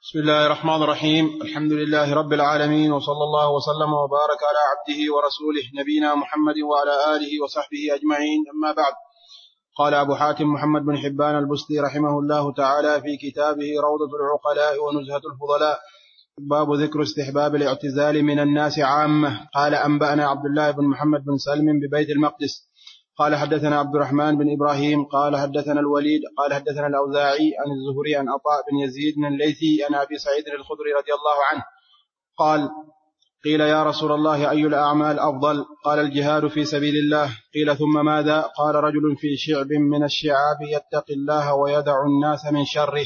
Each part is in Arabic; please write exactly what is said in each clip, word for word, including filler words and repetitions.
بسم الله الرحمن الرحيم. الحمد لله رب العالمين، وصلى الله وسلم وبارك على عبده ورسوله نبينا محمد وعلى آله وصحبه أجمعين، أما بعد. قال أبو حاتم محمد بن حبان البستي رحمه الله تعالى في كتابه روضة العقلاء ونزهة الفضلاء باب ذكر استحباب الاعتزال من الناس عامة. قال أنبأنا عبد الله بن محمد بن سلم ببيت المقدس قال حدثنا عبد الرحمن بن إبراهيم قال حدثنا الوليد قال حدثنا الأوزاعي عن الزهري عن عطاء بن يزيد بن الليثي عن أبي سعيد الخدري رضي الله عنه قال: قيل يا رسول الله أي الأعمال أفضل؟ قال: الجهاد في سبيل الله. قيل ثم ماذا؟ قال: رجل في شعب من الشعاب يتقي الله ويدع الناس من شره.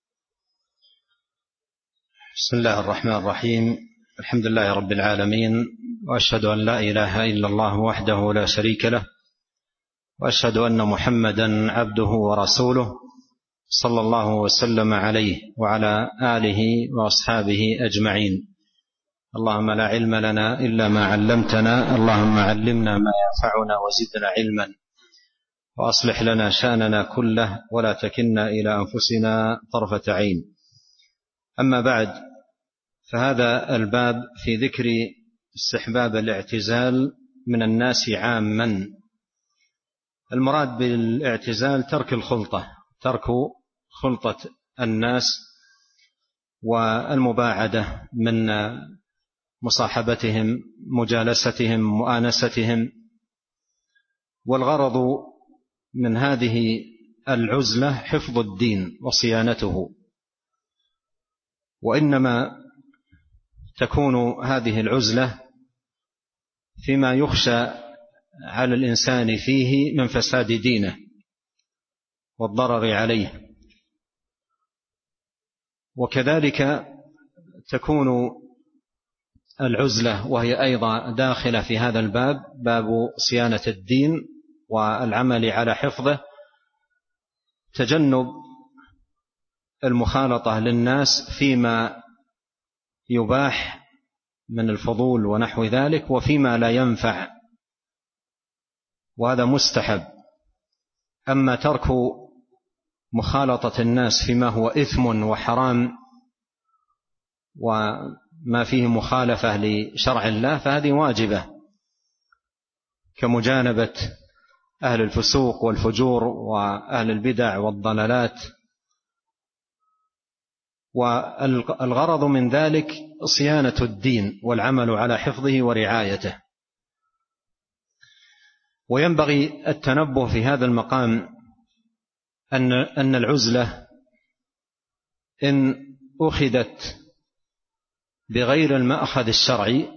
بسم الله الرحمن الرحيم. الحمد لله رب العالمين، وأشهد أن لا إله إلا الله وحده لا شريك له، وأشهد أن محمدا عبده ورسوله صلى الله وسلم عليه وعلى آله وأصحابه أجمعين. اللهم لا علم لنا إلا ما علمتنا، اللهم علمنا ما ينفعنا وزدنا علما، وأصلح لنا شأننا كله ولا تكلنا إلى أنفسنا طرفة عين. أما بعد، فهذا الباب في ذكر استحباب الاعتزال من الناس عاما. المراد بالاعتزال ترك الخلطة، ترك خلطة الناس والمباعدة من مصاحبتهم، مجالستهم، مؤانستهم. والغرض من هذه العزلة حفظ الدين وصيانته، وإنما تكون هذه العزلة فيما يخشى على الإنسان فيه من فساد دينه والضرر عليه. وكذلك تكون العزلة وهي أيضا داخلة في هذا الباب، باب صيانة الدين والعمل على حفظه، تجنب المخالطة للناس فيما يباح من الفضول ونحو ذلك، وفيما لا ينفع، وهذا مستحب. أما ترك مخالطة الناس فيما هو إثم وحرام وما فيه مخالفة لشرع الله فهذه واجبة، كمجانبة أهل الفسوق والفجور وأهل البدع والضلالات. والغرض من ذلك صيانة الدين والعمل على حفظه ورعايته. وينبغي التنبه في هذا المقام أن أن العزلة إن أخذت بغير المأخذ الشرعي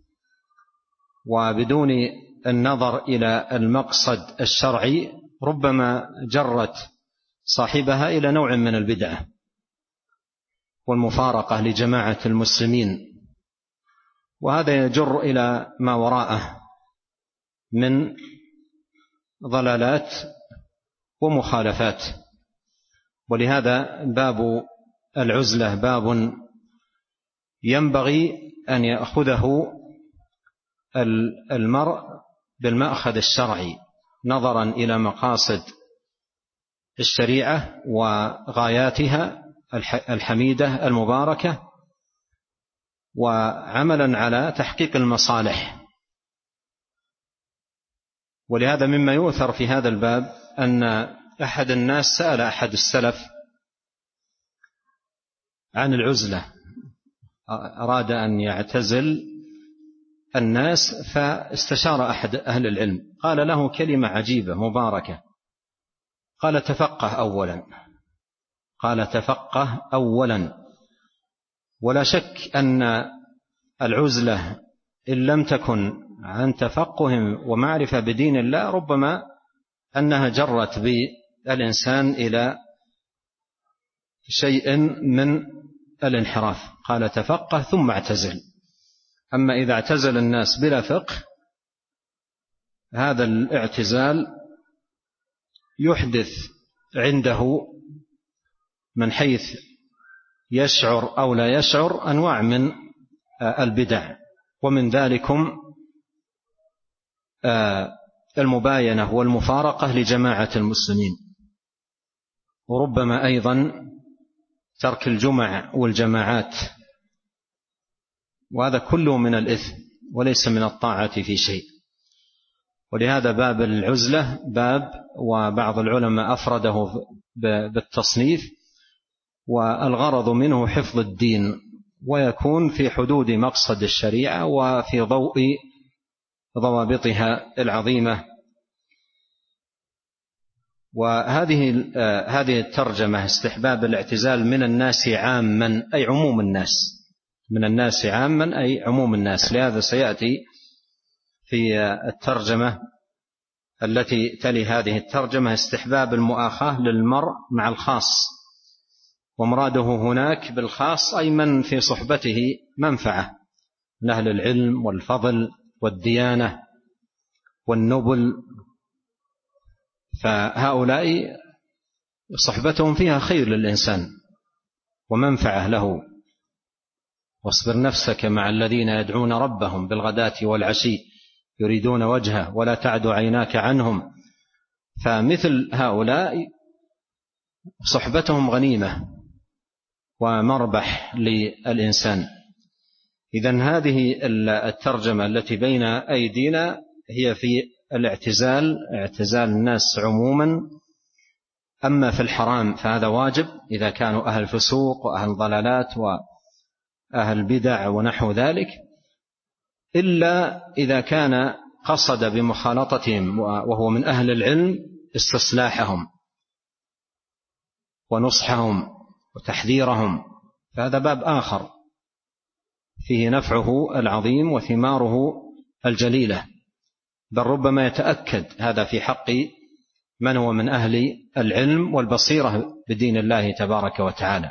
وبدون النظر إلى المقصد الشرعي ربما جرت صاحبها إلى نوع من البدعة والمفارقة لجماعة المسلمين، وهذا يجر إلى ما وراءه من ضلالات ومخالفات. ولهذا باب العزلة باب ينبغي أن يأخذه المرء بالمأخذ الشرعي نظرا إلى مقاصد الشريعة وغاياتها الحميدة المباركة، وعملا على تحقيق المصالح. ولهذا مما يؤثر في هذا الباب أن أحد الناس سأل أحد السلف عن العزلة، أراد أن يعتزل الناس، فاستشار أحد أهل العلم قال له كلمة عجيبة مباركة، قال: تفقه أولا. قال: تفقه أولا. ولا شك أن العزلة إن لم تكن عن تفقه ومعرفة بدين الله ربما أنها جرت بالإنسان إلى شيء من الانحراف. قال: تفقه ثم اعتزل. أما إذا اعتزل الناس بلا فقه، هذا الاعتزال يحدث عنده من حيث يشعر أو لا يشعر أنواع من البدع، ومن ذلكم المباينة والمفارقة لجماعة المسلمين، وربما أيضا ترك الجمع والجماعات، وهذا كله من الإثم وليس من الطاعة في شيء. ولهذا باب العزلة باب، وبعض العلماء أفرده بالتصنيف، والغرض منه حفظ الدين، ويكون في حدود مقصد الشريعة وفي ضوء ضوابطها العظيمة. وهذه هذه الترجمة استحباب الاعتزال من الناس عاما، أي عموم الناس، من الناس عاما أي عموم الناس. لهذا سيأتي في الترجمة التي تلي هذه الترجمة استحباب المؤاخاة للمرء مع الخاص، ومراده هناك بالخاص أي من في صحبته منفعة من أهل العلم والفضل والديانة والنبل، فهؤلاء صحبتهم فيها خير للإنسان ومنفعة له. واصبر نفسك مع الذين يدعون ربهم بالغداة والعشي يريدون وجهه ولا تعد عيناك عنهم. فمثل هؤلاء صحبتهم غنيمة ومربح للإنسان. إذن هذه الترجمة التي بين أيدينا هي في الاعتزال، اعتزال الناس عموما. أما في الحرام فهذا واجب إذا كانوا أهل فسوق وأهل ضلالات وأهل بدع ونحو ذلك، إلا إذا كان قصد بمخالطتهم وهو من أهل العلم استصلاحهم ونصحهم وتحذيرهم، فهذا باب آخر فيه نفعه العظيم وثماره الجليلة، بل ربما يتأكد هذا في حق من هو من أهل العلم والبصيرة بدين الله تبارك وتعالى.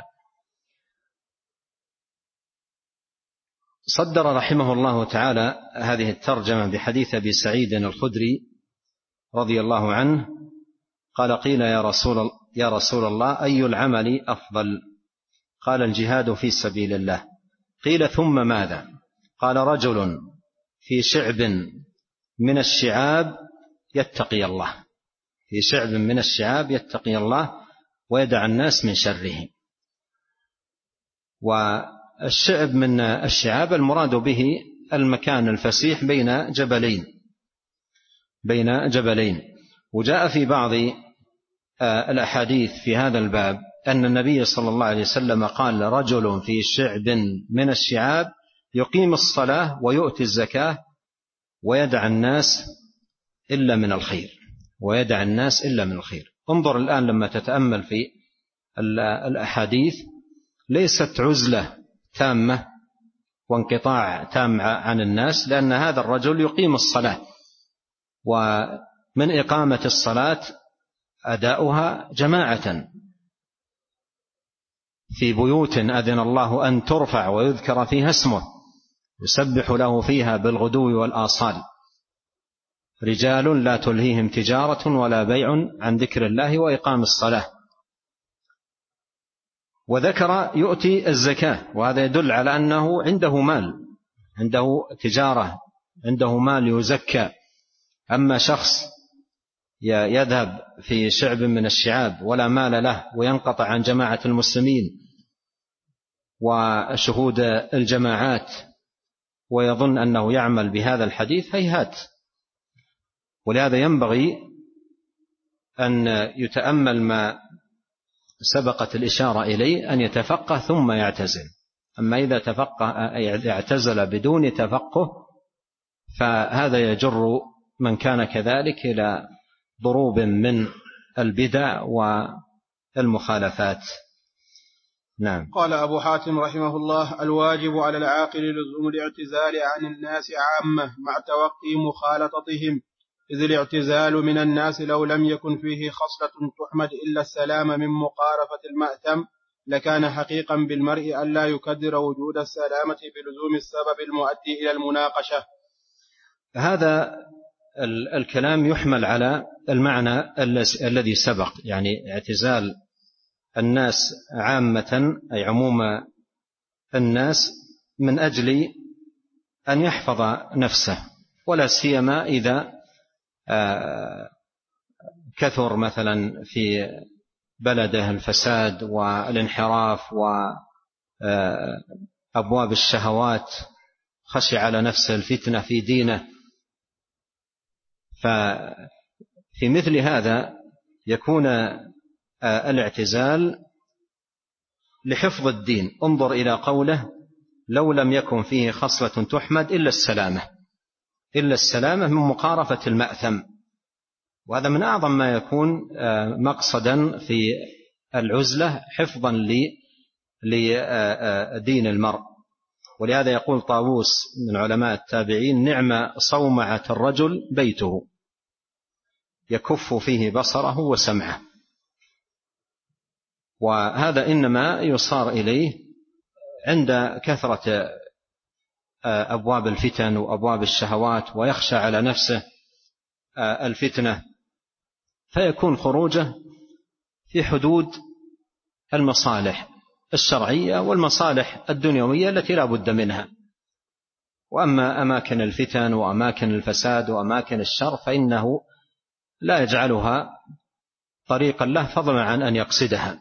صدر رحمه الله تعالى هذه الترجمة بحديث أبي سعيد الخدري رضي الله عنه قال: قيل يا رسول, يا رسول الله أي العمل أفضل؟ قال: الجهاد في سبيل الله. قيل: ثم ماذا؟ قال: رجل في شعب من الشعاب يتقي الله، في شعب من الشعاب يتقي الله ويدع الناس من شره. والشعب من الشعاب المراد به المكان الفسيح بين جبلين بين جبلين وجاء في بعض الأحاديث في هذا الباب أن النبي صلى الله عليه وسلم قال: رجل في شعب من الشعاب يقيم الصلاة ويؤتي الزكاة ويدع الناس إلا من الخير ويدع الناس إلا من الخير. انظر الآن لما تتأمل في الأحاديث، ليست عزلة تامة وانقطاع تام عن الناس، لأن هذا الرجل يقيم الصلاة، ومن إقامة الصلاة أداؤها جماعة في بيوت أذن الله أن ترفع ويذكر فيها اسمه يسبح له فيها بالغدو والآصال، رجال لا تلهيهم تجارة ولا بيع عن ذكر الله وإقام الصلاة. وذكر يؤتي الزكاة، وهذا يدل على أنه عنده مال، عنده تجارة، عنده مال يزكى. أما شخص يذهب في شعب من الشعاب ولا مال له وينقطع عن جماعة المسلمين وشهود الجماعات ويظن أنه يعمل بهذا الحديث، هيهات. ولهذا ينبغي أن يتأمل ما سبقت الإشارة إليه، أن يتفقه ثم يعتزل. أما إذا تفقه اعتزل بدون تفقه فهذا يجر من كان كذلك إلى ضروب من البدع والمخالفات. نعم. قال أبو حاتم رحمه الله: الواجب على العاقل لزوم الاعتزال عن الناس عامة مع توقي مخالطتهم، إذ الاعتزال من الناس لو لم يكن فيه خصلة تحمد إلا السلام من مقارفة المأثم لكان حقيقا بالمرء ألا يكدر وجود السلامة بلزوم السبب المؤدي إلى المناقشة. هذا الكلام يحمل على المعنى الذي سبق، يعني اعتزال الناس عامة أي عموم الناس من أجل أن يحفظ نفسه، ولا سيما إذا كثر مثلا في بلده الفساد والانحراف وأبواب الشهوات، خشي على نفسه الفتنة في دينه. ففي مثل هذا يكون الاعتزال لحفظ الدين. انظر إلى قوله: لو لم يكن فيه خصلة تحمد إلا السلامة، إلا السلامة من مقارفة المأثم. وهذا من أعظم ما يكون مقصدا في العزلة، حفظا لدين المرء. ولهذا يقول طاووس من علماء التابعين: نعم صومعة الرجل بيته يكف فيه بصره وسمعه. وهذا إنما يصار إليه عند كثرة أبواب الفتن وأبواب الشهوات، ويخشى على نفسه الفتنة، فيكون خروجه في حدود المصالح الشرعية والمصالح الدنيوية التي لا بد منها. وأما أماكن الفتن وأماكن الفساد وأماكن الشر فإنه لا يجعلها طريقا له، فضلا عن أن يقصدها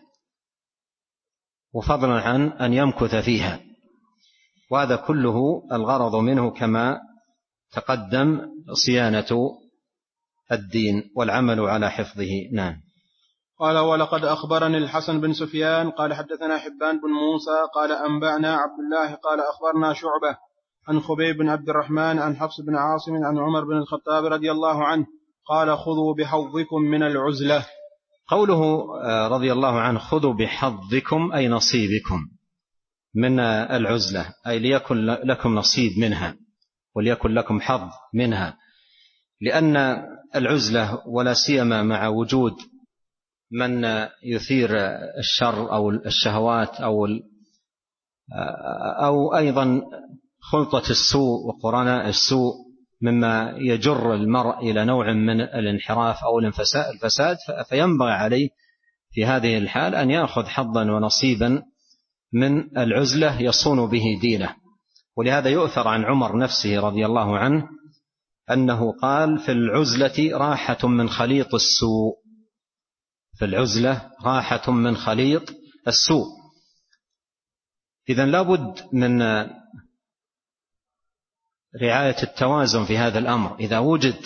وفضلا عن أن يمكث فيها. وهذا كله الغرض منه كما تقدم صيانة الدين والعمل على حفظه. نعم. قال: ولقد أخبرني الحسن بن سفيان قال حدثنا حبان بن موسى قال أنبأنا عبد الله قال أخبرنا شعبة عن خبيب بن عبد الرحمن عن حفص بن عاصم عن عمر بن الخطاب رضي الله عنه قال: خذوا بحظكم من العزلة. قوله رضي الله عنه خذوا بحظكم أي نصيبكم من العزلة، أي ليكن لكم نصيب منها وليكن لكم حظ منها. لأن العزلة ولا سيما مع وجود من يثير الشر أو الشهوات أو أو أيضا خلطة السوء وقرناء السوء مما يجر المرء إلى نوع من الانحراف أو الفساد، فينبغي عليه في هذه الحال أن يأخذ حظا ونصيبا من العزلة يصون به دينه. ولهذا يؤثر عن عمر نفسه رضي الله عنه أنه قال: في العزلة راحة من خليط السوء، في العزلة راحة من خليط السوء. إذن لابد من رعاية التوازن في هذا الأمر. إذا وجد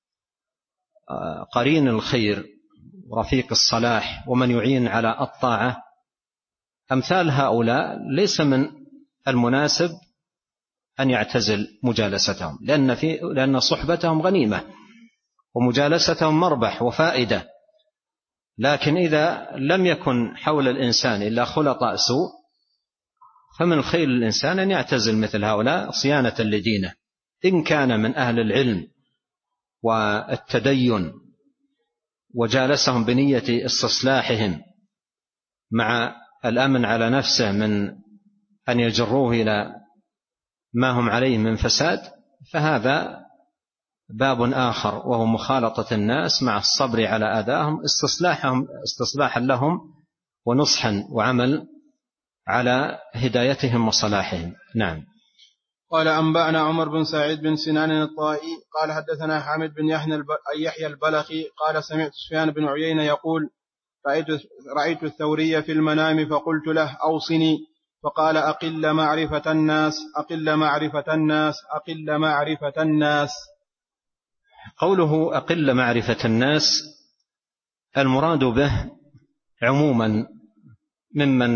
قرين الخير ورفيق الصلاح ومن يعين على الطاعة، أمثال هؤلاء ليس من المناسب أن يعتزل مجالستهم، لأن, في لأن صحبتهم غنيمة ومجالستهم مربح وفائدة. لكن إذا لم يكن حول الإنسان إلا خلطاء سوء، فمن الخير الإنسان أن يعتزل مثل هؤلاء صيانة لدينه، إن كان من أهل العلم والتدين وجالسهم بنية استصلاحهم مع الأمن على نفسه من أن يجروه إلى ما هم عليه من فساد، فهذا باب آخر، وهو مخالطة الناس مع الصبر على أذاهم استصلاحهم استصلاحا لهم ونصحا وعمل على هدايتهم وصلاحهم. نعم. قال: أنبأنا عمر بن سعيد بن سنان الطائي قال حدثنا حامد بن يحيى البلخي قال: سمعت سفيان بن عيينة يقول: رأيت, رأيت الثوري في المنام فقلت له: أوصني. فقال: أقل معرفة الناس أقل معرفة الناس أقل معرفة الناس. قوله أقل معرفة الناس المراد به عموما ممن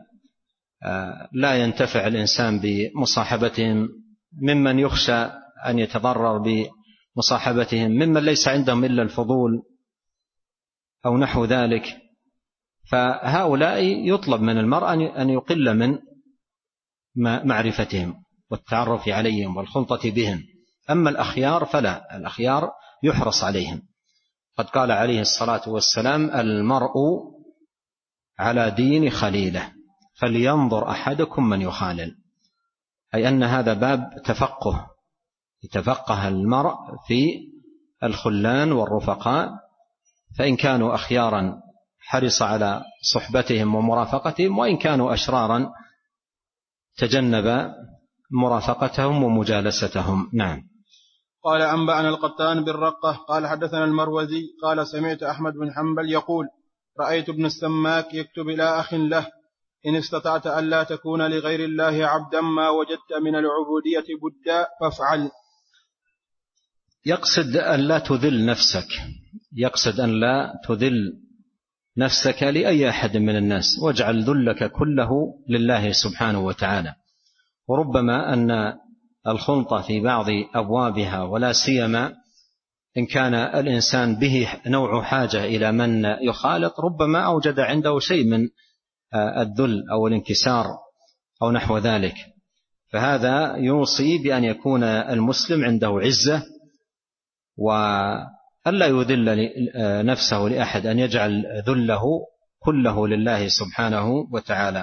لا ينتفع الإنسان بمصاحبتهم، ممن يخشى أن يتضرر بمصاحبتهم، ممن ليس عندهم إلا الفضول أو نحو ذلك. فهؤلاء يطلب من المرء أن يقل من معرفتهم والتعرف عليهم والخلطة بهم. أما الأخيار فلا، الأخيار يحرص عليهم. قد قال عليه الصلاة والسلام: المرء على دين خليله فلينظر أحدكم من يخالل، أي أن هذا باب تفقه، يتفقه المرء في الخلان والرفقاء، فإن كانوا أخيارا حرص على صحبتهم ومرافقتهم، وإن كانوا أشرارا تجنب مرافقتهم ومجالستهم. نعم. قال: أنبأنا القطان بالرقة قال حدثنا المروزي قال: سمعت أحمد بن حنبل يقول: رأيت ابن السماك يكتب إلى أخ له: إن استطعت ألا تكون لغير الله عبدا ما وجدت من العبودية بدا فافعل. يقصد أن لا تذل نفسك، يقصد أن لا تذل نفسك لأي أحد من الناس، واجعل ذلك كله لله سبحانه وتعالى. وربما أن الخلطة في بعض أبوابها، ولا سيما إن كان الإنسان به نوع حاجة إلى من يخالط، ربما أوجد عنده شيء من الذل أو الانكسار أو نحو ذلك، فهذا يوصي بأن يكون المسلم عنده عزة وألا يذل نفسه لأحد، أن يجعل ذله كله لله سبحانه وتعالى.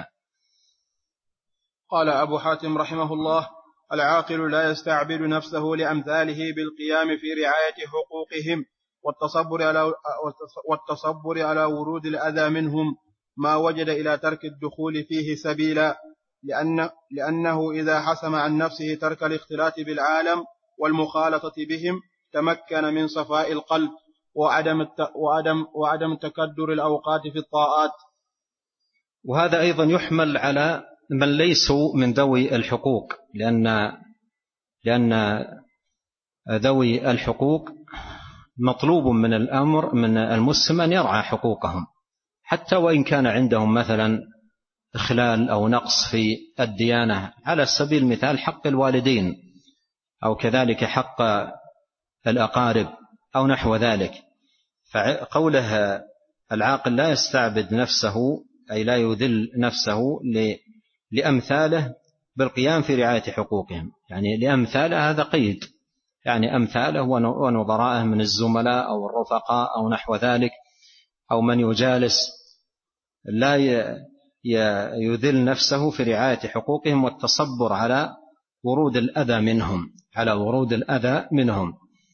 قال أبو حاتم رحمه الله: العاقل لا يستعبد نفسه لأمثاله بالقيام في رعاية حقوقهم والتصبر على, والتصبر على ورود الأذى منهم ما وجد إلى ترك الدخول فيه سبيلا، لأن لأنه إذا حسم عن نفسه ترك الاختلاط بالعالم والمخالطة بهم تمكن من صفاء القلب وعدم وعدم وعدم تكدر الأوقات في الطاعات. وهذا أيضا يحمل على من ليسوا من ذوي الحقوق، لأن لأن ذوي الحقوق مطلوب من الأمر من المسلم أن يرعى حقوقهم، حتى وإن كان عندهم مثلا إخلال أو نقص في الديانة، على سبيل المثال حق الوالدين أو كذلك حق الأقارب أو نحو ذلك. فقوله العاقل لا يستعبد نفسه أي لا يذل نفسه لأمثاله بالقيام في رعاية حقوقهم، يعني لأمثاله هذا قيد، يعني أمثاله ونظرائه من الزملاء أو الرفقاء أو نحو ذلك، أو من يجالس، لا يذل نفسه في رعاية حقوقهم والتصبر على ورود الأذى منهم على ورود الأذى منهم.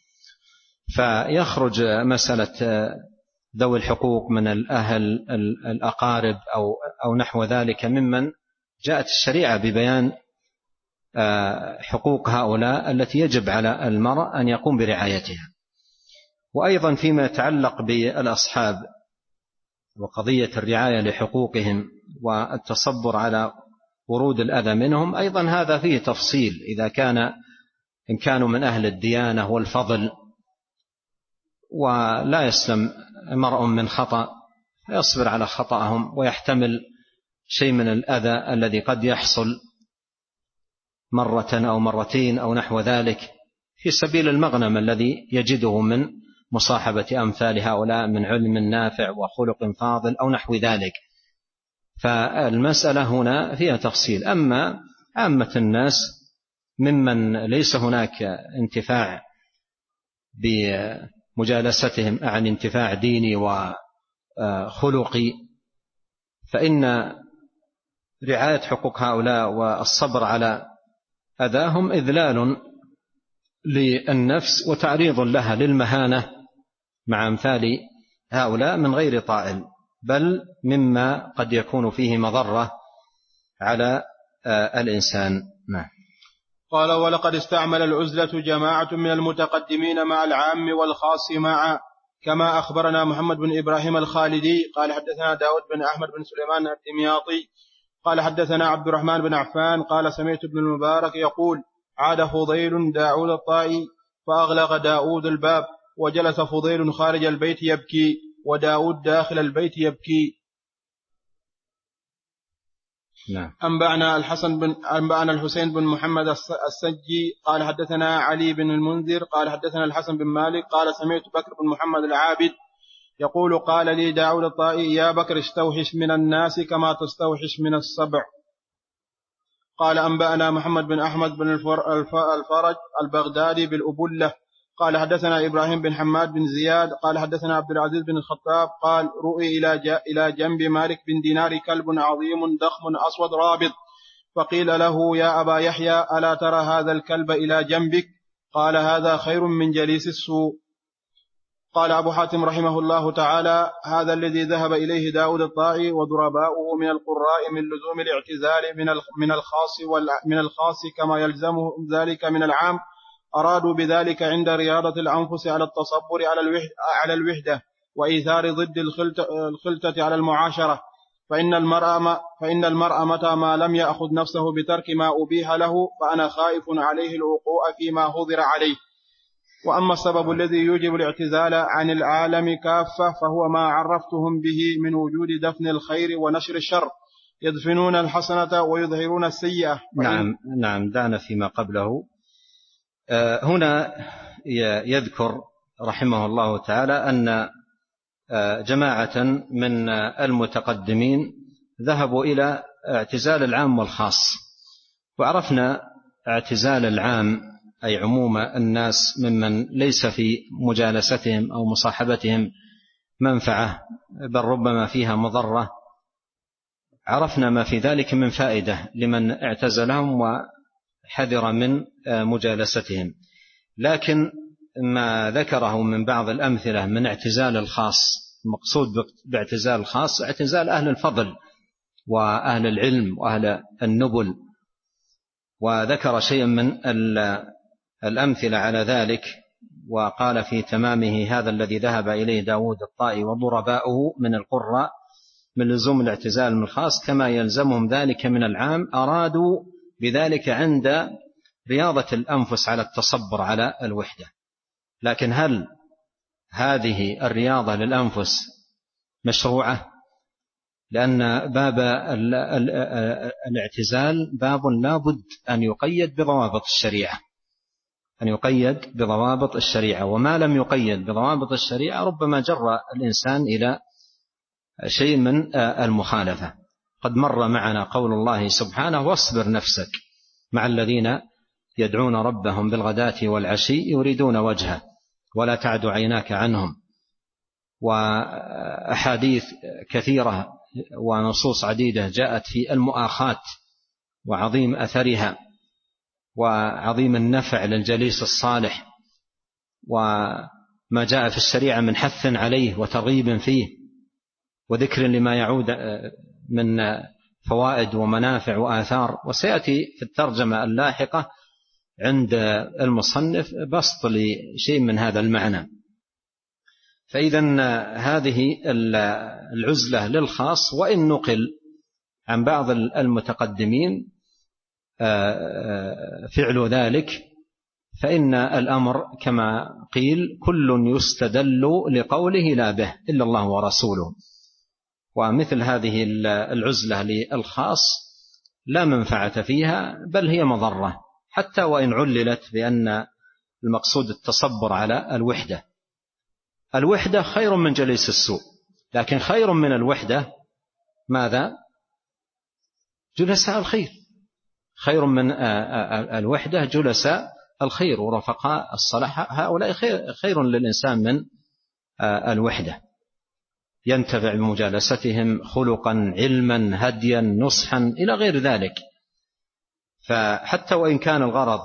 فيخرج مسألة ذوي الحقوق من الأهل الأقارب أو أو نحو ذلك ممن جاءت الشريعة ببيان حقوق هؤلاء التي يجب على المرء أن يقوم برعايتها. وأيضا فيما يتعلق بالأصحاب وقضية الرعاية لحقوقهم والتصبر على ورود الأذى منهم، أيضا هذا فيه تفصيل، إذا كان إن كانوا من أهل الديانة والفضل ولا يسلم مرء من خطأ، يصبر على خطأهم ويحتمل شيء من الأذى الذي قد يحصل مرة أو مرتين أو نحو ذلك في سبيل المغنم الذي يجده من مصاحبة أمثال هؤلاء من علم نافع وخلق فاضل أو نحو ذلك. فالمسألة هنا فيها تفصيل. أما عامة الناس ممن ليس هناك انتفاع بمجالستهم عن انتفاع ديني وخلقي، فإن رعاية حقوق هؤلاء والصبر على أذاهم إذلال للنفس وتعريض لها للمهانة مع أمثال هؤلاء من غير طائل، بل مما قد يكون فيه مضرة على الإنسان. نعم. قال: ولقد استعمل العزلة جماعة من المتقدمين مع العام والخاص معا، كما أخبرنا محمد بن إبراهيم الخالدي قال حدثنا داود بن أحمد بن سليمان الدمياطي قال حدثنا عبد الرحمن بن عفان قال سمعت ابن المبارك يقول: عاد فضيل داود الطائي فأغلق داود الباب، وجلس فضيل خارج البيت يبكي وداود داخل البيت يبكي. نعم. أنبأنا الحسن بن أنبأنا الحسين بن محمد السجي قال حدثنا علي بن المنذر قال حدثنا الحسن بن مالك قال سمعت بكر بن محمد العابد يقول: قال لي داود الطائي: يا بكر استوحش من الناس كما تستوحش من السبع. قال: أنبأنا محمد بن أحمد بن الفرج البغدادي بالأبلة قال حدثنا إبراهيم بن حماد بن زياد قال حدثنا عبد العزيز بن الخطاب قال: رؤي إلى جنب مالك بن دينار كلب عظيم ضخم أسود رابط، فقيل له: يا أبا يحيى ألا ترى هذا الكلب إلى جنبك؟ قال: هذا خير من جليس السوء. قال أبو حاتم رحمه الله تعالى: هذا الذي ذهب إليه داود الطائي وضرباؤه من القراء من لزوم الاعتزال من الخاص من الخاص كما يلزمه ذلك من العام، أرادوا بذلك عند رياضة الأنفس على التصبر على الوحدة وإيثار ضد الخلطة على المعاشرة، فإن المرء فإن المرء متى ما لم يأخذ نفسه بترك ما أبيح له فأنا خائف عليه الوقوع فيما هضر عليه. وأما السبب الذي يوجب الاعتزال عن العالم كافة فهو ما عرفتهم به من وجود دفن الخير ونشر الشر، يدفنون الحسنة ويظهرون السيئة. نعم نعم دعنا فيما قبله. هنا يذكر رحمه الله تعالى أن جماعة من المتقدمين ذهبوا إلى اعتزال العام والخاص، وعرفنا اعتزال العام أي عموم الناس ممن ليس في مجالستهم أو مصاحبتهم منفعة بل ربما فيها مضرة، عرفنا ما في ذلك من فائدة لمن اعتزلهم وحذر من مجالستهم. لكن ما ذكره من بعض الأمثلة من اعتزال الخاص، المقصود باعتزال الخاص اعتزال أهل الفضل وأهل العلم وأهل النبل، وذكر شيئا من الأمثلة على ذلك، وقال في تمامه: هذا الذي ذهب إليه داود الطائي وضرباؤه من القراء من لزوم الاعتزال من الخاص كما يلزمهم ذلك من العام، أرادوا بذلك عند رياضة الأنفس على التصبر على الوحدة. لكن هل هذه الرياضة للأنفس مشروعة؟ لأن باب الاعتزال باب لا بد أن يقيد بضوابط الشريعة، أن يقيد بضوابط الشريعة، وما لم يقيد بضوابط الشريعة ربما جر الإنسان إلى شيء من المخالفة. قد مر معنا قول الله سبحانه: واصبر نفسك مع الذين يدعون ربهم بالغداة والعشي يريدون وجهه ولا تعد عيناك عنهم. وأحاديث كثيرة ونصوص عديدة جاءت في المؤاخاة وعظيم أثرها وعظيم النفع للجليس الصالح، وما جاء في الشريعة من حث عليه وترغيب فيه وذكر لما يعود من فوائد ومنافع وآثار. وسيأتي في الترجمة اللاحقة عند المصنف بسط لشيء من هذا المعنى. فإذن هذه العزلة للخاص، وإن نقل عن بعض المتقدمين فعل ذلك، فإن الأمر كما قيل: كل يستدل لقوله لا به إلا الله ورسوله. ومثل هذه العزلة للخاص لا منفعة فيها بل هي مضرة، حتى وإن عللت بأن المقصود التصبر على الوحدة. الوحدة خير من جليس السوء، لكن خير من الوحدة ماذا؟ جلساء الخير. خير من الوحدة جلساء الخير ورفقاء الصلاح، هؤلاء خير, خير للإنسان من الوحدة، ينتفع بمجالستهم خلقا علما هديا نصحا إلى غير ذلك. فحتى وإن كان الغرض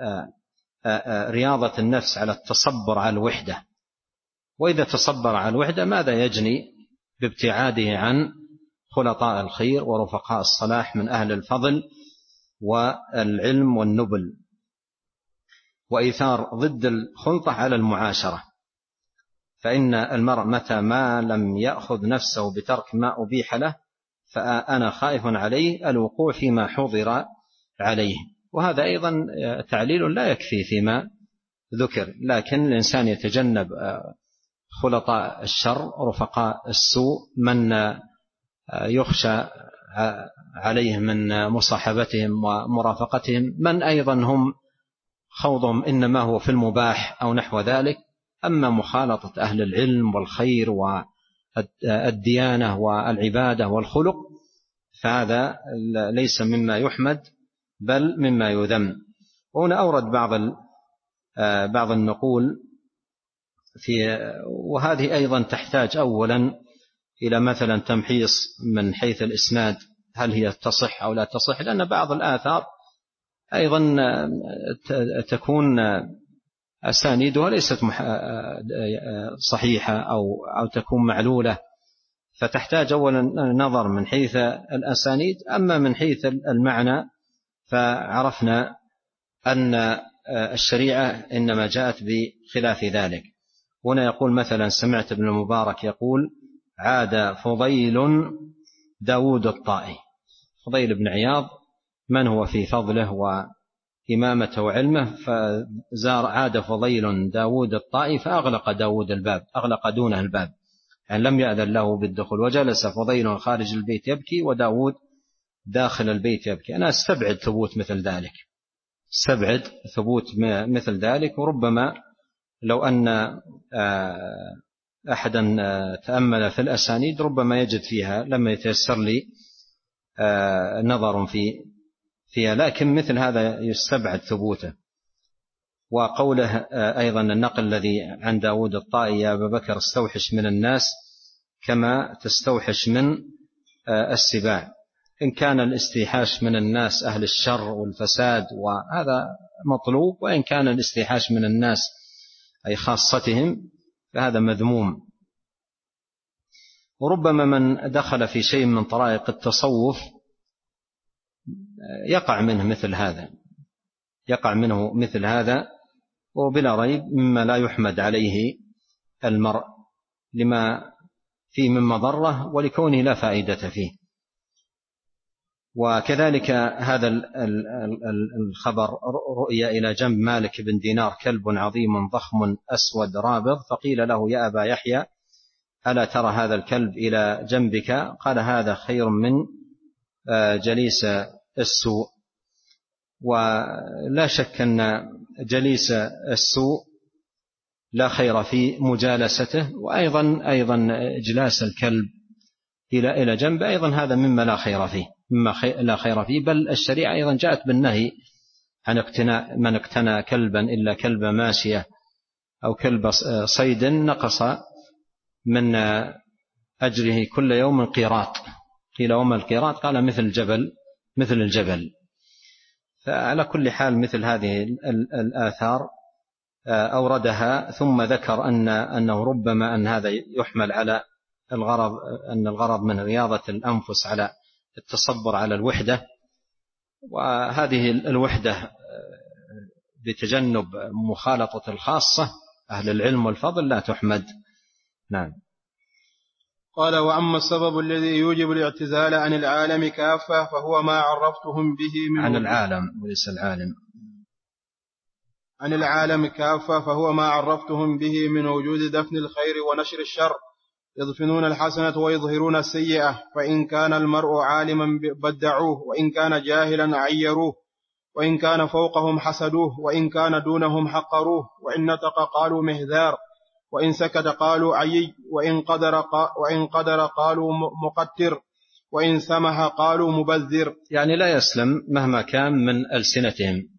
رياضة النفس على التصبر على الوحدة، وإذا تصبر على الوحدة ماذا يجني بابتعاده عن خلطاء الخير ورفقاء الصلاح من أهل الفضل والعلم والنبل، وإيثار ضد الخلطة على المعاشرة. فإن المرء متى ما لم يأخذ نفسه بترك ما أبيح له فأنا خائف عليه الوقوع فيما حضر عليه. وهذا أيضا تعليل لا يكفي فيما ذكر، لكن الإنسان يتجنب خلطاء الشر رفقاء السوء من يخشى عليه من مصاحبتهم ومرافقتهم، من أيضا هم خوضهم إنما هو في المباح أو نحو ذلك. أما مخالطة أهل العلم والخير والديانة والعبادة والخلق فهذا ليس مما يحمد بل مما يذم. وهنا أورد بعض بعض النقول في، وهذه أيضا تحتاج أولا إلى مثلا تمحيص من حيث الإسناد، هل هي تصح أو لا تصح، لأن بعض الآثار أيضا تكون أسانيدها ليست صحيحة أو أو تكون معلولة، فتحتاج أولا نظر من حيث الأسانيد. أما من حيث المعنى فعرفنا أن الشريعة إنما جاءت بخلاف ذلك. هنا يقول مثلا سمعت ابن المبارك يقول عاد فضيل داود الطائي. فضيل بن عياض من هو في فضله وإمامته وعلمه، فزار عاد فضيل داود الطائي فأغلق داود الباب، أغلق دونه الباب، يعني لم يأذن له بالدخول، وجلس فضيل خارج البيت يبكي وداود داخل البيت يبكي. أنا استبعد ثبوت مثل ذلك، استبعد ثبوت مثل ذلك. وربما لو أن أحدا تأمل في الأسانيد ربما يجد فيها لما يتيسر لي نظر في فيها، لكن مثل هذا يستبعد ثبوته. وقوله أيضا النقل الذي عن داود الطائي يا أبا بكر استوحش من الناس كما تستوحش من السباع. إن كان الاستيحاش من الناس أهل الشر والفساد وهذا مطلوب، وإن كان الاستيحاش من الناس أي خاصتهم فهذا مذموم. وربما من دخل في شيء من طرائق التصوف يقع منه مثل هذا، يقع منه مثل هذا، وبلا ريب مما لا يحمد عليه المرء لما فيه من مضرة ولكونه لا فائدة فيه. وكذلك هذا الخبر رؤيا إلى جنب مالك بن دينار كلب عظيم ضخم أسود رابض، فقيل له يا أبا يحيى ألا ترى هذا الكلب إلى جنبك؟ قال هذا خير من جليس السوء. ولا شك أن جليس السوء لا خير في مجالسته، وأيضا أيضا إجلاس الكلب إلى إلى جنب أيضا هذا مما لا خير فيه، مما لا خير فيه. بل الشريعة أيضا جاءت بالنهي عن اقتناء من اقتنى كلبا إلا كلب ماشية أو كلب صيد نقص من أجره كل يوم قيراط. قيل وما القيراط؟ قال مثل الجبل، مثل الجبل. فعلى كل حال مثل هذه الآثار أوردها، ثم ذكر أن أنه ربما أن هذا يحمل على الغرض، أن الغرض من رياضة الأنفس على التصبر على الوحدة، وهذه الوحدة بتجنب مخالطة الخاصة أهل العلم والفضل لا تحمد. نعم. قال وأما السبب الذي يوجب الاعتزال عن العالم كافة فهو ما عرفتهم به من عن العالم وليس العالم عن العالم كافة فهو ما عرفتهم به من وجود دفن الخير ونشر الشر، يدفنون الحسنة ويظهرون السيئة، فإن كان المرء عالما بدعوه، وإن كان جاهلا عيروه، وإن كان فوقهم حسدوه، وإن كان دونهم حقروه، وإن نطق قالوا مهذار، وإن سكت قالوا عيي، وإن قدر, وإن قدر قالوا مقتر، وإن سمح قالوا مبذر. يعني لا يسلم مهما كان من ألسنتهم.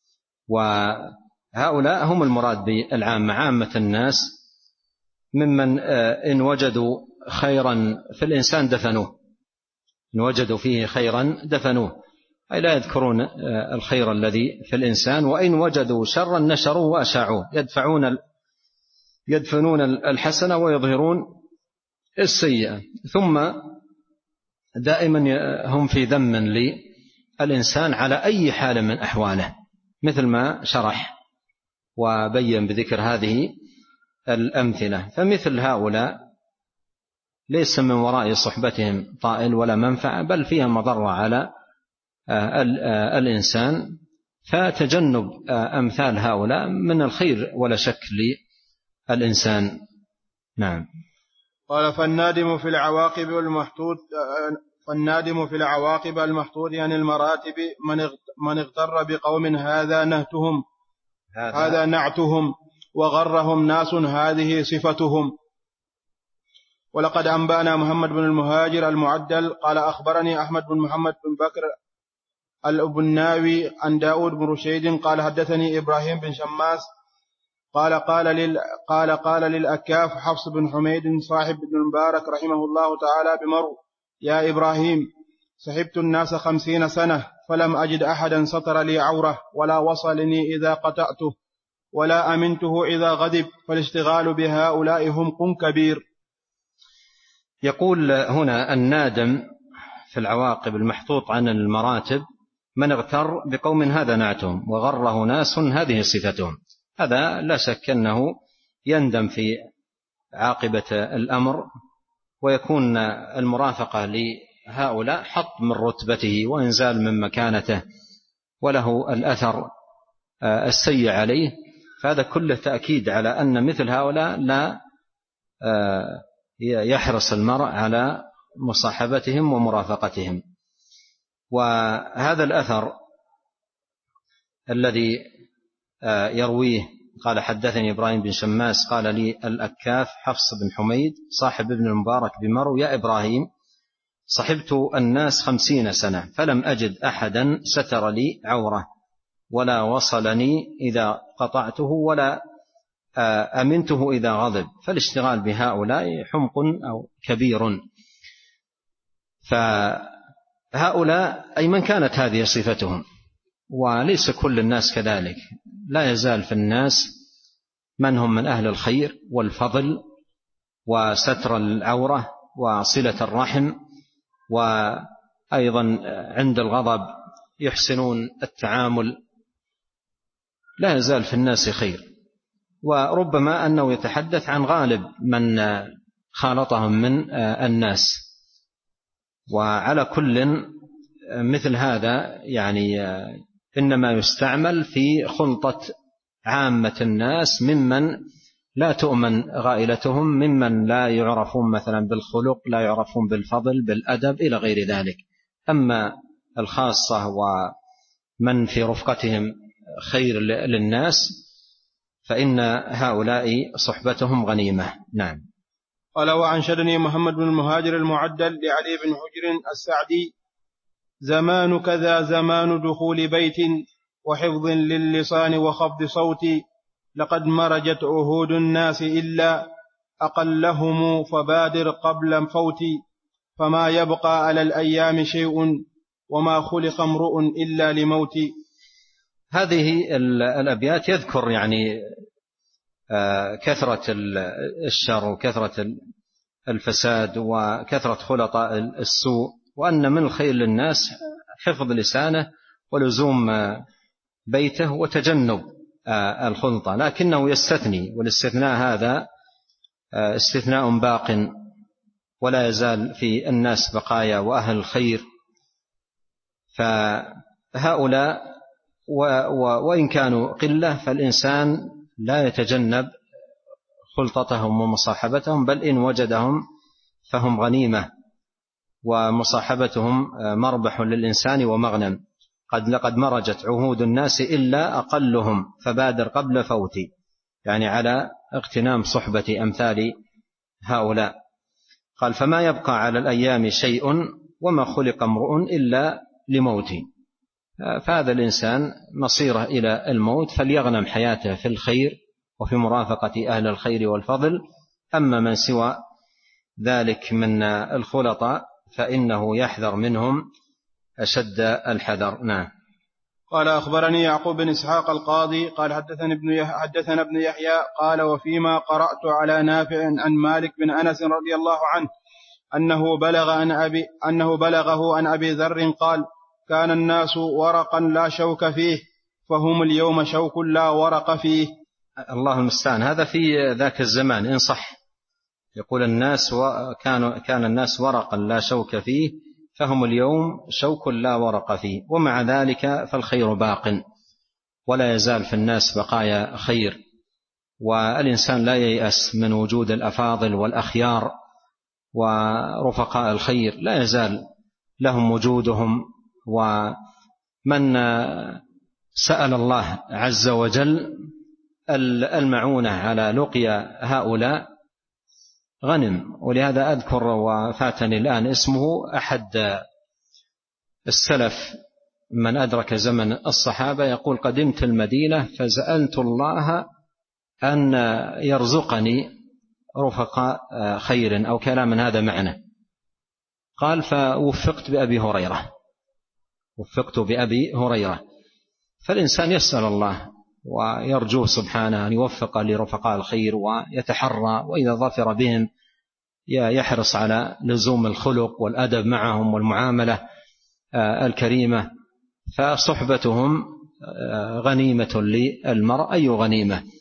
وهؤلاء هم المراد بالعامة، عامة الناس ممن إن وجدوا خيرا في الإنسان دفنوه، إن وجدوا فيه خيرا دفنوه، أي لا يذكرون الخير الذي في الإنسان، وإن وجدوا شرا نشروه وأشاعوه، يدفعون يدفنون الحسنة ويظهرون السيئة. ثم دائما هم في ذم للإنسان على أي حال من أحواله، مثل ما شرح وبين بذكر هذه الأمثلة. فمثل هؤلاء ليس من وراء صحبتهم طائل ولا منفعة، بل فيها مضرة على الإنسان، فتجنب أمثال هؤلاء من الخير ولا شك للإنسان. نعم. قال فالنادم في العواقب والمحطوط فالنادم في العواقب المحطوط يعني المراتب من اغتر بقوم هذا نهتهم هذا, هذا نعتهم وغرهم ناس هذه صفتهم. ولقد أنبأنا محمد بن المهاجر المعدل قال أخبرني أحمد بن محمد بن بكر الأبناوي عن داود بن رشيد قال حدثني إبراهيم بن شماس قال قال, لل قال, قال للأكاف حفص بن حميد صاحب بن المبارك رحمه الله تعالى بمرو يا إبراهيم سحبت الناس خمسين سنة فلم أجد أحدا سطر لي عورة ولا وصلني إذا قطعته ولا أمنته إذا غضب، فالاشتغال بهؤلاء هم قم كبير. يقول هنا النادم في العواقب المحطوط عن المراتب من اغتر بقوم هذا نعتهم وغره ناس هذه صفتهم. هذا لا شك أنه يندم في عاقبة الأمر، ويكون المرافقة لهؤلاء حط من رتبته وإنزال من مكانته وله الأثر السيء عليه. فهذا كله تأكيد على أن مثل هؤلاء لا يحرص المرء على مصاحبتهم ومرافقتهم. وهذا الأثر الذي يرويه قال حدثني إبراهيم بن شماس قال لي الأكاف حفص بن حميد صاحب ابن المبارك بمرو: يا إبراهيم، صحبت الناس خمسين سنة فلم أجد أحدا ستر لي عورة ولا وصلني إذا قطعته ولا أمنته إذا غضب، فالاشتغال بهؤلاء حمق أو كبير. فهؤلاء أي من كانت هذه صفتهم، وليس كل الناس كذلك، لا يزال في الناس من هم من أهل الخير والفضل وستر العورة وصلة الرحم، وأيضا عند الغضب يحسنون التعامل، لا يزال في الناس خير. وربما أنه يتحدث عن غالب من خالطهم من الناس. وعلى كل مثل هذا يعني إنما يستعمل في خلطة عامة الناس ممن لا تؤمن غائلتهم، ممن لا يعرفون مثلا بالخلق، لا يعرفون بالفضل بالأدب إلى غير ذلك. أما الخاصة ومن في رفقتهم خير للناس فإن هؤلاء صحبتهم غنيمة. نعم. قال: وأنشدني محمد بن المهاجر المعدل لعلي بن حجر السعدي: زمان كذا زمان دخول بيت وحفظ للسان وخفض صوت، لقد مرجت عهود الناس إلا أقلهم فبادر قبل فوت، فما يبقى على الأيام شيء وما خلق امرؤ إلا لموت. هذه الأبيات يذكر يعني كثرة الشر وكثرة الفساد وكثرة خلطاء السوء، وأن من الخير للناس حفظ لسانه ولزوم بيته وتجنب الخلطة، لكنه يستثني، والاستثناء هذا استثناء باق، ولا يزال في الناس بقايا وأهل الخير. فهؤلاء وإن كانوا قلة فالإنسان لا يتجنب خلطتهم ومصاحبتهم، بل إن وجدهم فهم غنيمة، ومصاحبتهم مربح للإنسان ومغنم. قد لقد مرجت عهود الناس إلا أقلهم فبادر قبل فوتي، يعني على اغتنام صحبة أمثال هؤلاء. قال: فما يبقى على الأيام شيء وما خلق امرؤ إلا لموتي. فهذا الإنسان مصيره إلى الموت، فليغنم حياته في الخير وفي مرافقة أهل الخير والفضل. أما من سوى ذلك من الخلطاء فإنه يحذر منهم أشد الحذر. نعم. قال: أخبرني يعقوب بن إسحاق القاضي قال: حدثنا ابن حدثنا ابن يحيى قال: وفيما قرأت على نافع عن مالك بن أنس رضي الله عنه أنه بلغ عن أبي أنه بلغه عن أبي ذر قال: كان الناس ورقا لا شوك فيه، فهم اليوم شوك لا ورق فيه. الله المستعان. هذا في ذاك الزمان إن صح، يقول الناس وكانوا كان الناس ورقا لا شوك فيه، فهم اليوم شوك لا ورق فيه. ومع ذلك فالخير باق، ولا يزال في الناس بقايا خير، والإنسان لا ييأس من وجود الأفاضل والأخيار ورفقاء الخير، لا يزال لهم وجودهم. ومن سأل الله عز وجل المعونة على لقيا هؤلاء غنم. ولهذا أذكر وفاتني الآن اسمه أحد السلف من أدرك زمن الصحابة، يقول: قدمت المدينة فسألت الله أن يرزقني رفقاء خير أو كلام هذا معنى. قال: فوفقت بأبي هريرة وفقت بأبي هريرة. فالإنسان يسأل الله ويرجو سبحانه أن يوفق لرفقاء الخير ويتحرى، وإذا ظفر بهم يحرص على لزوم الخلق والأدب معهم والمعاملة الكريمة. فصحبتهم غنيمة للمرء، أي غنيمة.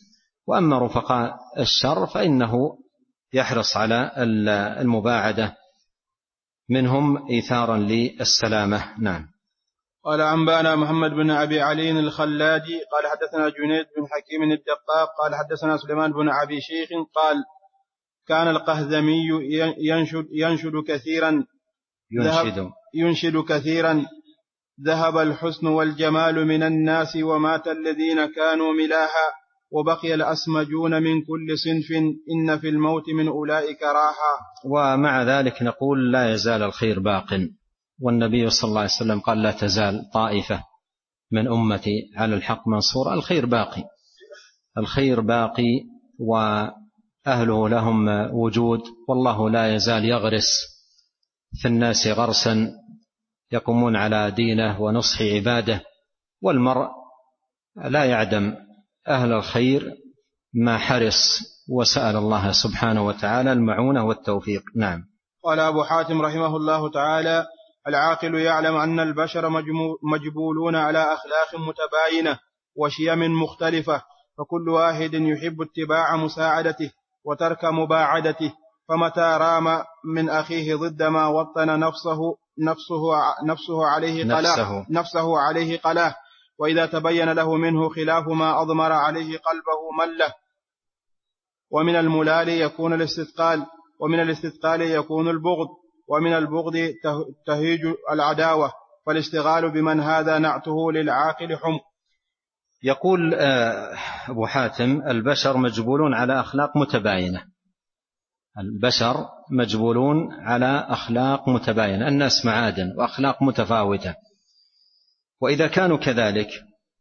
وأما رفقاء الشر فإنه يحرص على المباعدة منهم إيثارا للسلامة. نعم. قال أنبانا محمد بن أبي علي الخلادي قال حدثنا جنيد بن حكيم الدقاق قال حدثنا سليمان بن أبي شيخ قال كان القهزمي ينشد, ينشد كثيرا ينشد, ينشد كثيرا ذهب الحسن والجمال من الناس ومات الذين كانوا ملاها وبقي الأسمجون من كل صنف إن في الموت من أولئك راحا. ومع ذلك نقول لا يزال الخير باق، والنبي صلى الله عليه وسلم قال لا تزال طائفة من أمتي على الحق منصور. الخير باقي، الخير باقي وأهله لهم وجود، والله لا يزال يغرس في الناس غرسا يقومون على دينه ونصح عباده، والمرء لا يعدم أهل الخير ما حرص وسأل الله سبحانه وتعالى المعونة والتوفيق. نعم. قال أبو حاتم رحمه الله تعالى العاقل يعلم أن البشر مجبولون على أخلاق متباينة وشيم مختلفة، فكل واحد يحب اتباع مساعدته وترك مباعدته، فمتى رام من أخيه ضد ما وطن نفسه نفسه نفسه عليه قلاه نفسه عليه قلاه وإذا تبين له منه خلاف ما أضمر عليه قلبه مله. ومن الملال يكون الاستثقال، ومن الاستثقال يكون البغض، ومن البغض تهيج العداوة، فالاشتغال بمن هذا نعته للعاقل حمق. يقول أبو حاتم البشر مجبولون على أخلاق متباينة، البشر مجبولون على أخلاق متباينة، الناس معادن وأخلاق متفاوتة، وإذا كانوا كذلك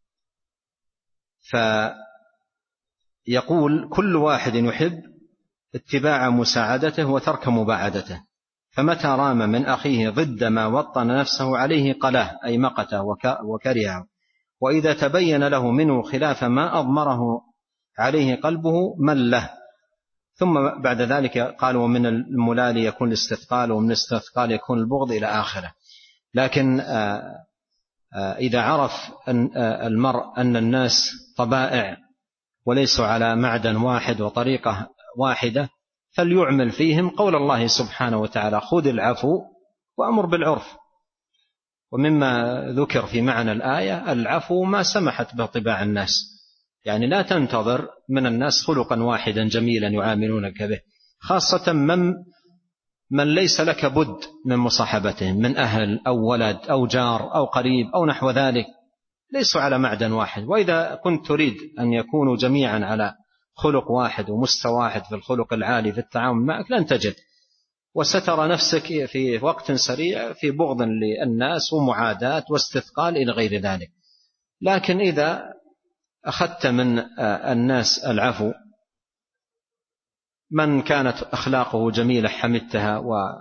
فيقول كل واحد يحب اتباع مساعدته وترك مباعدته، فمتى رام من أخيه ضد ما وطن نفسه عليه قلاه أي مقته وكرهه، وإذا تبين له منه خلاف ما أضمره عليه قلبه مله. ثم بعد ذلك قال ومن الملال يكون الاستثقال، ومن الاستثقال يكون البغض إلى آخره. لكن إذا عرف المرء أن الناس طبائع وليسوا على معدن واحد وطريقة واحدة، فليعمل فيهم قول الله سبحانه وتعالى خذ العفو وأمر بالعرف. ومما ذكر في معنى الآية العفو ما سمحت به طباع الناس، يعني لا تنتظر من الناس خلقا واحدا جميلا يعاملونك به، خاصة من من ليس لك بد من مصاحبتهم من أهل أو ولد أو جار أو قريب أو نحو ذلك، ليسوا على معدن واحد. وإذا كنت تريد أن يكونوا جميعا على خلق واحد ومستوى واحد في الخلق العالي في التعامل معك لن تجد، وسترى نفسك في وقت سريع في بغض للناس ومعاداة واستثقال إلى غير ذلك. لكن إذا أخذت من الناس العفو، من كانت أخلاقه جميلة حمدتها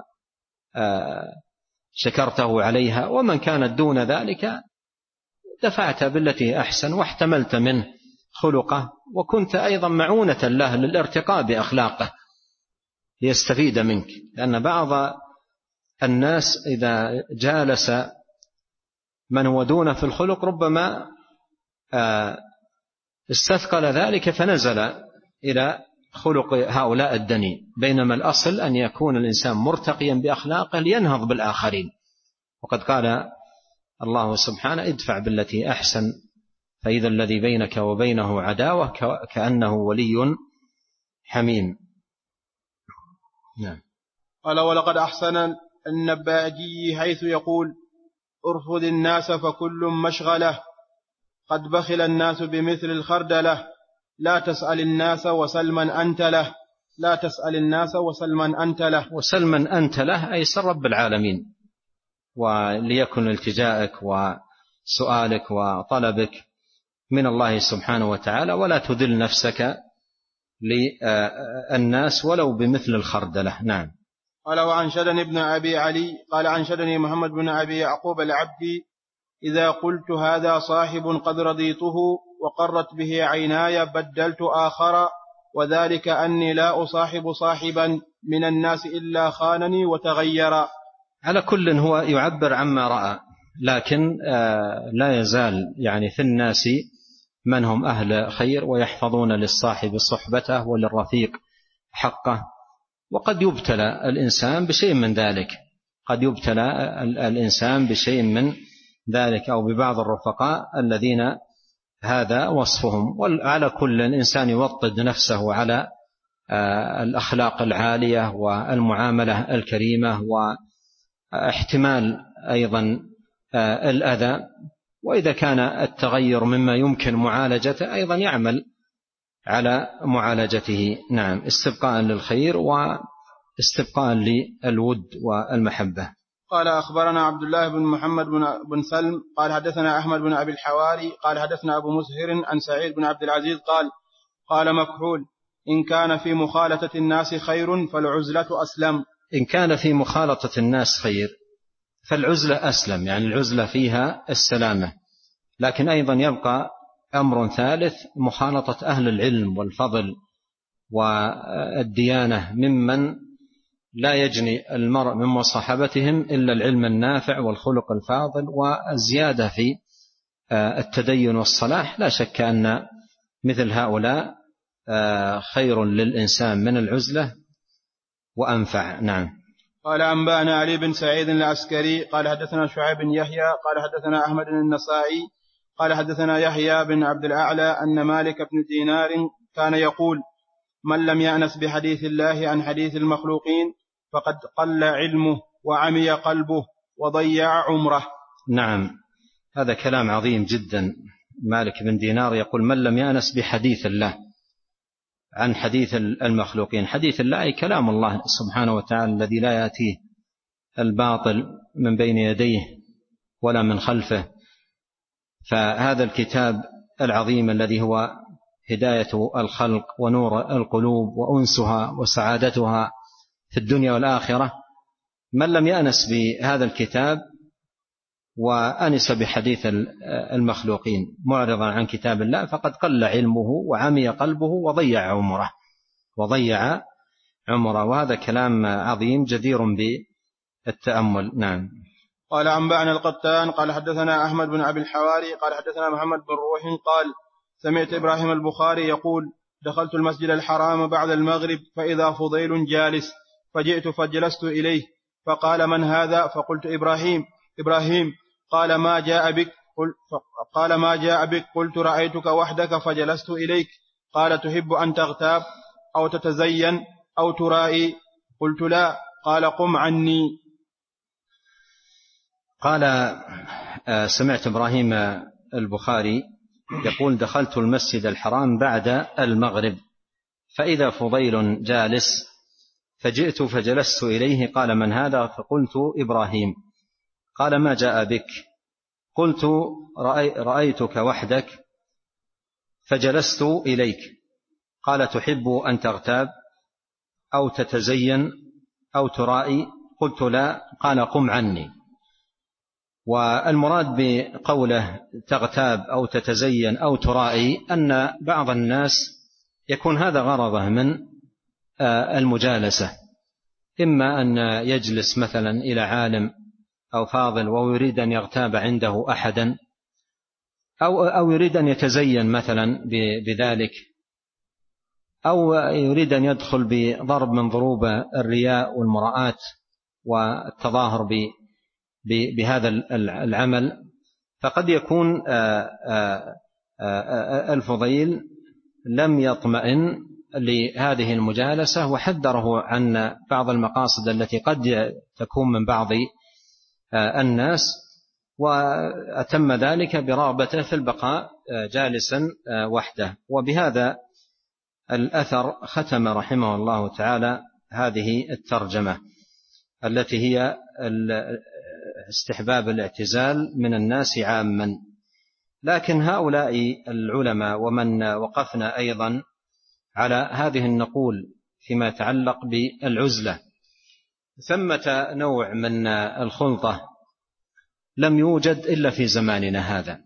وشكرته عليها، ومن كانت دون ذلك دفعت بالتي أحسن واحتملت منه خلقه، وكنت أيضا معونة له للارتقاء بأخلاقه ليستفيد منك. لأن بعض الناس إذا جالس من هو دونه في الخلق ربما استثقل ذلك فنزل إلى خلق هؤلاء الدني، بينما الأصل أن يكون الإنسان مرتقيا بأخلاقه لينهض بالآخرين. وقد قال الله سبحانه ادفع بالتي أحسن فإذا الذي بينك وبينه عداوة كأنه ولي حميم. نعم. قال ولقد أحسن النباجي حيث يقول ارفض الناس فكل مشغله قد بخل الناس بمثل الخردله لا تسأل الناس وسل من أنت له لا تسأل الناس وسل من أنت له وسل من أنت له أي سل رب العالمين، وليكن التجائك وسؤالك وطلبك من الله سبحانه وتعالى، ولا تذل نفسك للناس ولو بمثل الخردلة. نعم. قال وعنشدني ابن أبي علي قال عنشدني محمد بن أبي يعقوب العبدي إذا قلت هذا صاحب قد رضيته وقرت به عيناي بدلت آخر، وذلك أني لا أصاحب صاحبا من الناس إلا خانني وتغير. على كل هو يعبر عما رأى، لكن لا يزال يعني في الناس من هم أهل خير ويحفظون للصاحب صحبته وللرفيق حقه. وقد يبتلى الإنسان بشيء من ذلك، قد يبتلى الإنسان بشيء من ذلك أو ببعض الرفقاء الذين هذا وصفهم. وعلى كل إنسان يوطد نفسه على الأخلاق العالية والمعاملة الكريمة واحتمال أيضا الأذى، وإذا كان التغير مما يمكن معالجته أيضا يعمل على معالجته. نعم، استبقاء للخير واستبقاء للود والمحبة. قال أخبرنا عبد الله بن محمد بن سلم قال حدثنا أحمد بن أبي الحواري قال حدثنا أبو مسهر عن سعيد بن عبد العزيز قال قال مكحول: إن كان في مخالطة الناس خير فالعزلة أسلم. إن كان في مخالطة الناس خير فالعزلة أسلم، يعني العزلة فيها السلامة. لكن أيضا يبقى أمر ثالث: مخالطة أهل العلم والفضل والديانة ممن لا يجني المرء من مصاحبتهم إلا العلم النافع والخلق الفاضل والزيادة في التدين والصلاح. لا شك أن مثل هؤلاء خير للإنسان من العزلة وأنفع. نعم. قال أنبأنا علي بن سعيد العسكري قال حدثنا شعيب بن يحيى قال حدثنا أحمد النسائي قال حدثنا يحيى بن عبد الأعلى أن مالك بن دينار كان يقول: من لم يأنس بحديث الله عن حديث المخلوقين فقد قل علمه وعمي قلبه وضيع عمره. نعم، هذا كلام عظيم جدا. مالك بن دينار يقول: من لم يأنس بحديث الله عن حديث المخلوقين. حديث الله أي كلام الله سبحانه وتعالى الذي لا يأتيه الباطل من بين يديه ولا من خلفه. فهذا الكتاب العظيم الذي هو هداية الخلق ونور القلوب وأنسها وسعادتها في الدنيا والآخرة، من لم يأنس بهذا الكتاب وأنس بحديث المخلوقين معرضا عن كتاب الله فقد قل علمه وعمي قلبه وضيع عمره وضيع عمره وهذا كلام عظيم جدير بالتأمل. نعم. قال أنبأنا القطان قال حدثنا أحمد بن أبي الحواري قال حدثنا محمد بن روح قال: سمعت إبراهيم البخاري يقول: دخلت المسجد الحرام بعد المغرب فإذا فضيل جالس، فجئت فجلست إليه، فقال: من هذا؟ فقلت: إبراهيم. إبراهيم. قال: ما جاء بك؟ قال: ما جاء بك؟ قلت: رأيتك وحدك فجلست إليك. قال: تحب أن تغتاب أو تتزين أو ترائي؟ قلت: لا. قال: قم عني. قال: سمعت إبراهيم البخاري يقول: دخلت المسجد الحرام بعد المغرب فإذا فضيل جالس، فجئت فجلست إليه. قال: من هذا؟ فقلت: إبراهيم. قال: ما جاء بك؟ قلت: رأي رأيتك وحدك فجلست إليك. قال: تحب أن تغتاب أو تتزين أو ترائي؟ قلت: لا. قال: قم عني. والمراد بقوله تغتاب أو تتزين أو ترائي أن بعض الناس يكون هذا غرضه من المجالسة، إما أن يجلس مثلا إلى عالم أو فاضل ويريد أن يغتاب عنده أحدا، أو أو يريد أن يتزين مثلا بذلك، أو يريد أن يدخل بضرب من ضروب الرياء والمراءات والتظاهر بهذا العمل. فقد يكون الفضيل لم يطمئن لهذه المجالسة وحذره عن بعض المقاصد التي قد تكون من بعض الناس، وأتم ذلك برغبته في البقاء جالسا وحده. وبهذا الأثر ختم رحمه الله تعالى هذه الترجمة التي هي استحباب الاعتزال من الناس عاما. لكن هؤلاء العلماء ومن وقفنا أيضا على هذه النقول فيما يتعلق بالعزلة، ثمة نوع من الخلطة لم يوجد إلا في زماننا هذا،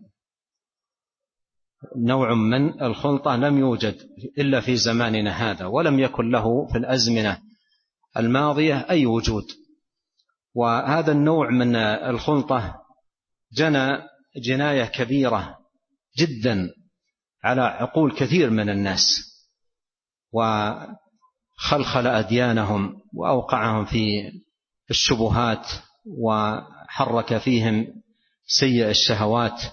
نوع من الخلطة لم يوجد إلا في زماننا هذا، ولم يكن له في الأزمنة الماضية أي وجود. وهذا النوع من الخلطة جنى جناية كبيرة جدا على عقول كثير من الناس وخلخل أديانهم وأوقعهم في الشبهات وحرك فيهم سيء الشهوات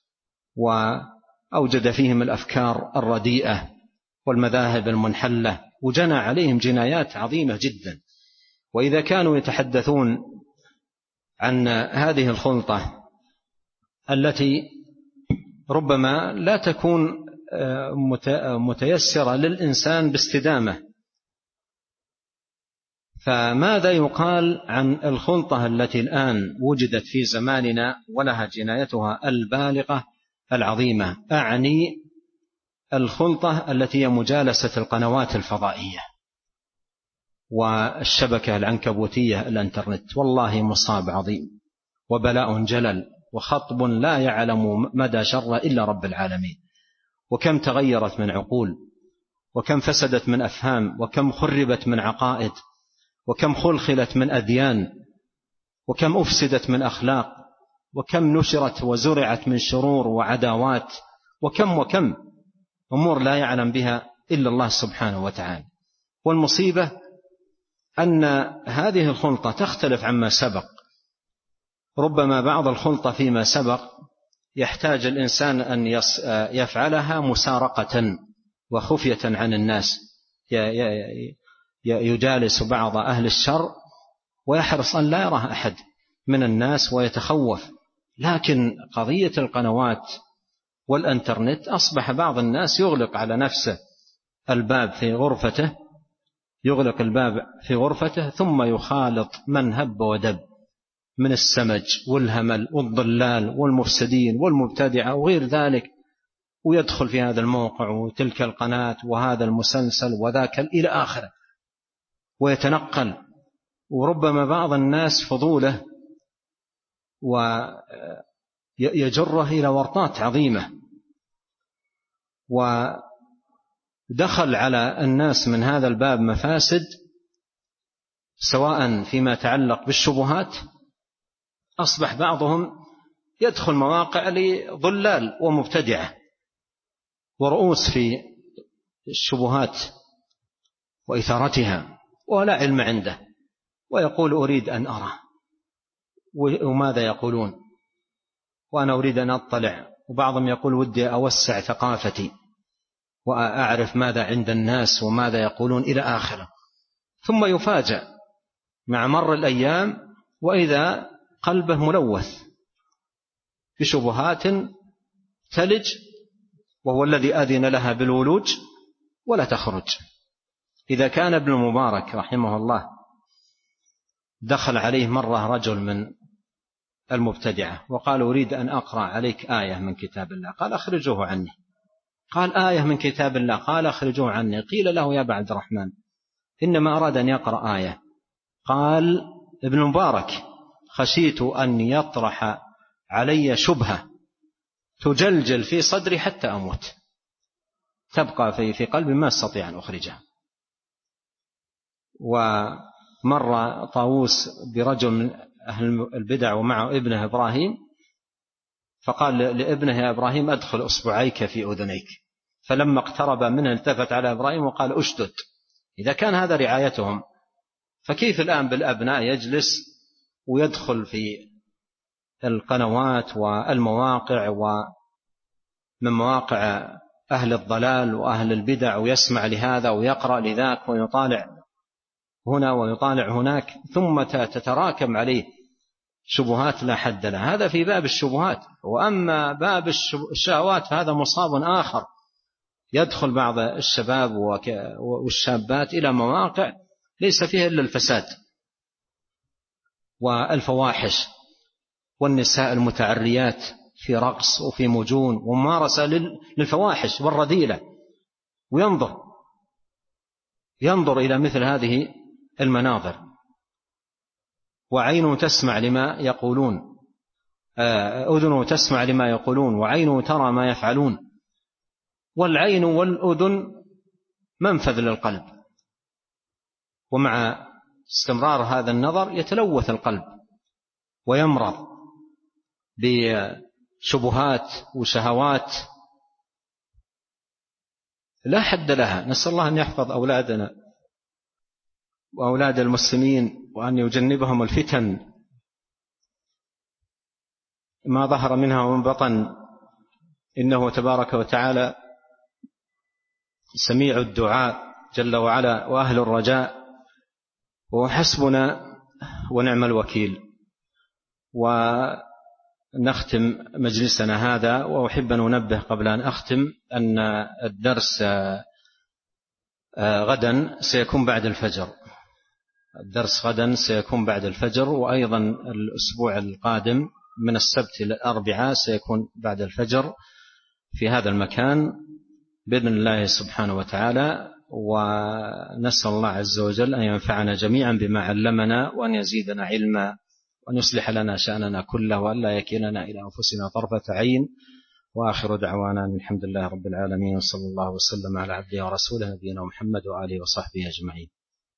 وأوجد فيهم الأفكار الرديئة والمذاهب المنحلة وجنى عليهم جنايات عظيمة جدا. وإذا كانوا يتحدثون عن هذه الخلطة التي ربما لا تكون متيسرة للإنسان باستدامة، فماذا يقال عن الخلطة التي الآن وجدت في زماننا ولها جنايتها البالغة العظيمة؟ أعني الخلطة التي هي مجالسة القنوات الفضائية والشبكة العنكبوتية الانترنت. والله مصاب عظيم وبلاء جلل وخطب لا يعلم مدى شره إلا رب العالمين. وكم تغيرت من عقول، وكم فسدت من أفهام، وكم خربت من عقائد، وكم خلخلت من أديان، وكم أفسدت من أخلاق، وكم نشرت وزرعت من شرور وعداوات، وكم وكم أمور لا يعلم بها إلا الله سبحانه وتعالى. والمصيبة أن هذه الخلطة تختلف عما سبق. ربما بعض الخلطة فيما سبق يحتاج الإنسان أن يفعلها مسارقة وخفية عن الناس، يجالس بعض أهل الشر ويحرص أن لا يراه أحد من الناس ويتخوف. لكن قضية القنوات والإنترنت أصبح بعض الناس يغلق على نفسه الباب في غرفته يغلق الباب في غرفته ثم يخالط من هب ودب من السمج والهمل والضلال والمفسدين والمبتدعة وغير ذلك، ويدخل في هذا الموقع وتلك القناة وهذا المسلسل وذاك إلى آخره ويتنقل. وربما بعض الناس فضوله ويجره إلى ورطات عظيمة، ودخل على الناس من هذا الباب مفاسد سواء فيما يتعلق بالشبهات. أصبح بعضهم يدخل مواقع لضلال ومبتدعة ورؤوس في الشبهات وإثارتها ولا علم عنده، ويقول أريد أن أرى وماذا يقولون وأنا أريد أن أطلع، وبعضهم يقول ودي أوسع ثقافتي وأعرف ماذا عند الناس وماذا يقولون إلى آخره. ثم يفاجأ مع مر الأيام وإذا قلبه ملوث بشبهات تلج، وهو الذي أذن لها بالولوج ولا تخرج. إذا كان ابن المبارك رحمه الله دخل عليه مرة رجل من المبتدعة وقال أريد أن أقرأ عليك آية من كتاب الله، قال أخرجوه عني. قال آية من كتاب الله؟ قال أخرجوه عني. قيل له يا أبا عبد الرحمن إنما أراد أن يقرأ آية. قال ابن المبارك خشيت أن يطرح علي شبهة تجلجل في صدري حتى أموت، تبقى في في قلبي ما استطيع أن أخرجها. ومر طاووس برجل من أهل البدع ومعه ابنه إبراهيم، فقال لابنه يا إبراهيم أدخل أصبعيك في أذنيك، فلما اقترب منه التفت على إبراهيم وقال أشدد. إذا كان هذا رعايتهم فكيف الآن بالأبناء يجلس ويدخل في القنوات والمواقع ومن مواقع أهل الضلال وأهل البدع ويسمع لهذا ويقرأ لذاك ويطالع هنا ويطالع هناك، ثم تتراكم عليه شبهات لا حد لها. هذا في باب الشبهات. وأما باب الشهوات فهذا مصاب آخر. يدخل بعض الشباب والشابات إلى مواقع ليس فيها إلا الفساد والفواحش والنساء المتعريات في رقص وفي مجون وممارسة للفواحش والرذيلة، وينظر ينظر إلى مثل هذه المناظر، وعينه تسمع لما يقولون، أذنه تسمع لما يقولون، وعينه ترى ما يفعلون. والعين والأذن منفذ للقلب، ومع استمرار هذا النظر يتلوث القلب ويمرض بشبهات وشهوات لا حد لها. نسأل الله أن يحفظ أولادنا وأولاد المسلمين وأن يجنبهم الفتن ما ظهر منها ومن بطن، إنه تبارك وتعالى سميع الدعاء جل وعلا وأهل الرجاء، وحسبنا ونعم الوكيل. ونختم مجلسنا هذا، وأحب أن أنبه قبل أن أختم أن الدرس غدا سيكون بعد الفجر. الدرس غدا سيكون بعد الفجر، وأيضا الأسبوع القادم من السبت إلى الأربعاء سيكون بعد الفجر في هذا المكان بإذن الله سبحانه وتعالى. ونسأل الله عز وجل أن ينفعنا جميعا بما علمنا، وأن يزيدنا علما، وأن يصلح لنا شأننا كله، وأن لا يكلنا إلى أنفسنا طرفة عين. وآخر دعوانا الحمد لله رب العالمين، وصلى الله وسلم على عبده ورسوله نبينا محمد وآله وصحبه أجمعين.